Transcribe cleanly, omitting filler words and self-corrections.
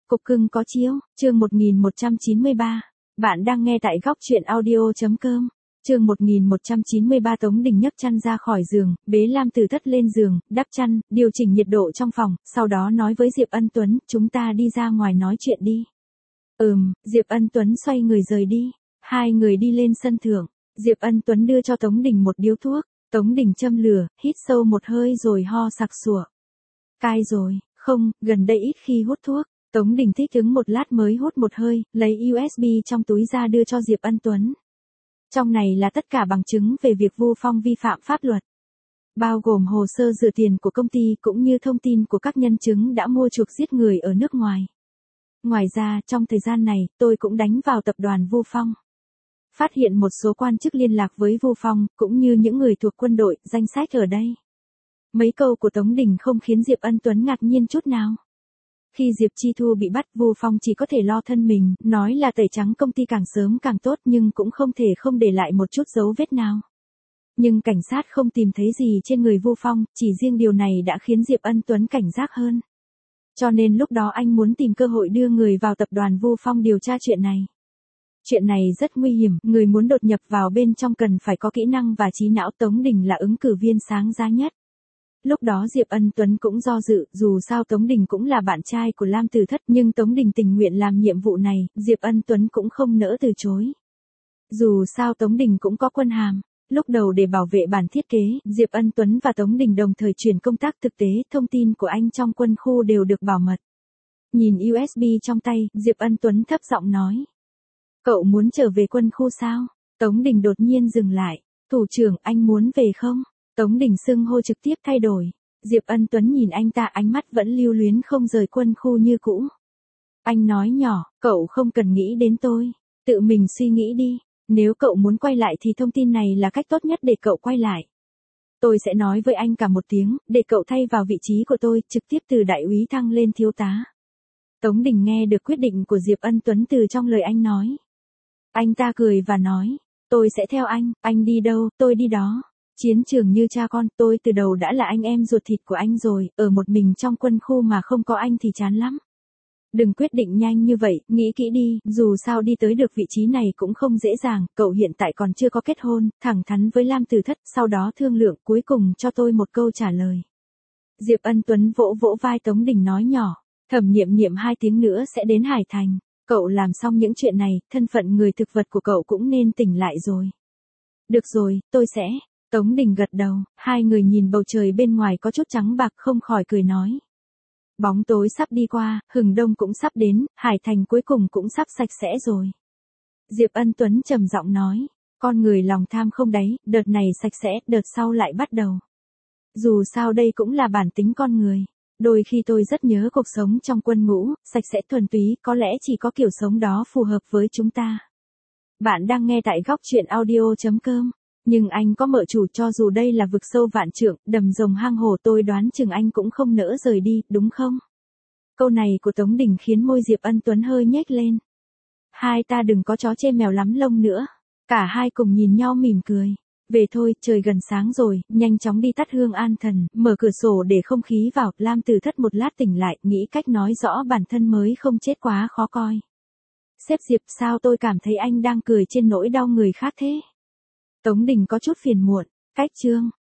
Cục cưng có chiếu, chương 1193. Bạn đang nghe tại góc truyện audio.com. Chương 1193 Tống Đình nhấc chăn ra khỏi giường, bế Lam Tử Thất lên giường, đắp chăn, điều chỉnh nhiệt độ trong phòng, sau đó nói với Diệp Ân Tuấn, chúng ta đi ra ngoài nói chuyện đi. Diệp Ân Tuấn xoay người rời đi. Hai người đi lên sân thượng, Diệp Ân Tuấn đưa cho Tống Đình một điếu thuốc, Tống Đình châm lửa, hít sâu một hơi rồi ho sặc sụa. Cai rồi, không, gần đây ít khi hút thuốc. Tống Đình thích ứng một lát mới hút một hơi, lấy USB trong túi ra đưa cho Diệp Ân Tuấn. Trong này là tất cả bằng chứng về việc Vu Phong vi phạm pháp luật. Bao gồm hồ sơ rửa tiền của công ty cũng như thông tin của các nhân chứng đã mua chuộc giết người ở nước ngoài. Ngoài ra, trong thời gian này, tôi cũng đánh vào tập đoàn Vu Phong. Phát hiện một số quan chức liên lạc với Vu Phong, cũng như những người thuộc quân đội, danh sách ở đây. Mấy câu của Tống Đình không khiến Diệp Ân Tuấn ngạc nhiên chút nào. Khi Diệp Chi Thu bị bắt, Vu Phong chỉ có thể lo thân mình, nói là tẩy trắng công ty càng sớm càng tốt nhưng cũng không thể không để lại một chút dấu vết nào. Nhưng cảnh sát không tìm thấy gì trên người Vu Phong, chỉ riêng điều này đã khiến Diệp Ân Tuấn cảnh giác hơn. Cho nên lúc đó anh muốn tìm cơ hội đưa người vào tập đoàn Vu Phong điều tra chuyện này. Chuyện này rất nguy hiểm, người muốn đột nhập vào bên trong cần phải có kỹ năng và trí não. Tống Đình là ứng cử viên sáng giá nhất. Lúc đó Diệp Ân Tuấn cũng do dự, dù sao Tống Đình cũng là bạn trai của Lam Tử Thất, nhưng Tống Đình tình nguyện làm nhiệm vụ này, Diệp Ân Tuấn cũng không nỡ từ chối. Dù sao Tống Đình cũng có quân hàm. Lúc đầu để bảo vệ bản thiết kế, Diệp Ân Tuấn và Tống Đình đồng thời chuyển công tác thực tế, thông tin của anh trong quân khu đều được bảo mật. Nhìn USB trong tay, Diệp Ân Tuấn thấp giọng nói. Cậu muốn trở về quân khu sao? Tống Đình đột nhiên dừng lại. Thủ trưởng, anh muốn về không? Tống Đình xưng hô trực tiếp thay đổi. Diệp Ân Tuấn nhìn anh ta, ánh mắt vẫn lưu luyến không rời quân khu như cũ. Anh nói nhỏ, cậu không cần nghĩ đến tôi. Tự mình suy nghĩ đi. Nếu cậu muốn quay lại thì thông tin này là cách tốt nhất để cậu quay lại. Tôi sẽ nói với anh cả một tiếng, để cậu thay vào vị trí của tôi, trực tiếp từ đại úy thăng lên thiếu tá. Tống Đình nghe được quyết định của Diệp Ân Tuấn từ trong lời anh nói. Anh ta cười và nói, tôi sẽ theo anh đi đâu, tôi đi đó. Chiến trường như cha con, tôi từ đầu đã là anh em ruột thịt của anh rồi, ở một mình trong quân khu mà không có anh thì chán lắm. Đừng quyết định nhanh như vậy, nghĩ kỹ đi, dù sao đi tới được vị trí này cũng không dễ dàng, cậu hiện tại còn chưa có kết hôn, thẳng thắn với Lam Tử Thất, sau đó thương lượng, cuối cùng cho tôi một câu trả lời. Diệp Ân Tuấn vỗ vỗ vai Tống Đình nói nhỏ, Thẩm Niệm Niệm 2 tiếng nữa sẽ đến Hải Thành, cậu làm xong những chuyện này, thân phận người thực vật của cậu cũng nên tỉnh lại rồi. Được rồi, tôi sẽ. Tống Đình gật đầu, hai người nhìn bầu trời bên ngoài có chút trắng bạc không khỏi cười nói. Bóng tối sắp đi qua, hừng đông cũng sắp đến, Hải Thành cuối cùng cũng sắp sạch sẽ rồi. Diệp Ân Tuấn trầm giọng nói, con người lòng tham không đáy, đợt này sạch sẽ, đợt sau lại bắt đầu. Dù sao đây cũng là bản tính con người. Đôi khi tôi rất nhớ cuộc sống trong quân ngũ, sạch sẽ thuần túy, có lẽ chỉ có kiểu sống đó phù hợp với chúng ta. Bạn đang nghe tại góc truyện audio.com. Nhưng anh có mợ chủ, cho dù đây là vực sâu vạn trượng, đầm rồng hang hồ, tôi đoán chừng anh cũng không nỡ rời đi, đúng không? Câu này của Tống Đình khiến môi Diệp Ân Tuấn hơi nhếch lên. Hai ta đừng có chó chê mèo lắm lông nữa. Cả hai cùng nhìn nhau mỉm cười. Về thôi, trời gần sáng rồi, nhanh chóng đi tắt hương an thần, mở cửa sổ để không khí vào. Lam Tử Thất một lát tỉnh lại, nghĩ cách nói rõ bản thân mới không chết quá khó coi. Sếp Diệp, sao tôi cảm thấy anh đang cười trên nỗi đau người khác thế? Tống Đình có chút phiền muộn, cách chương.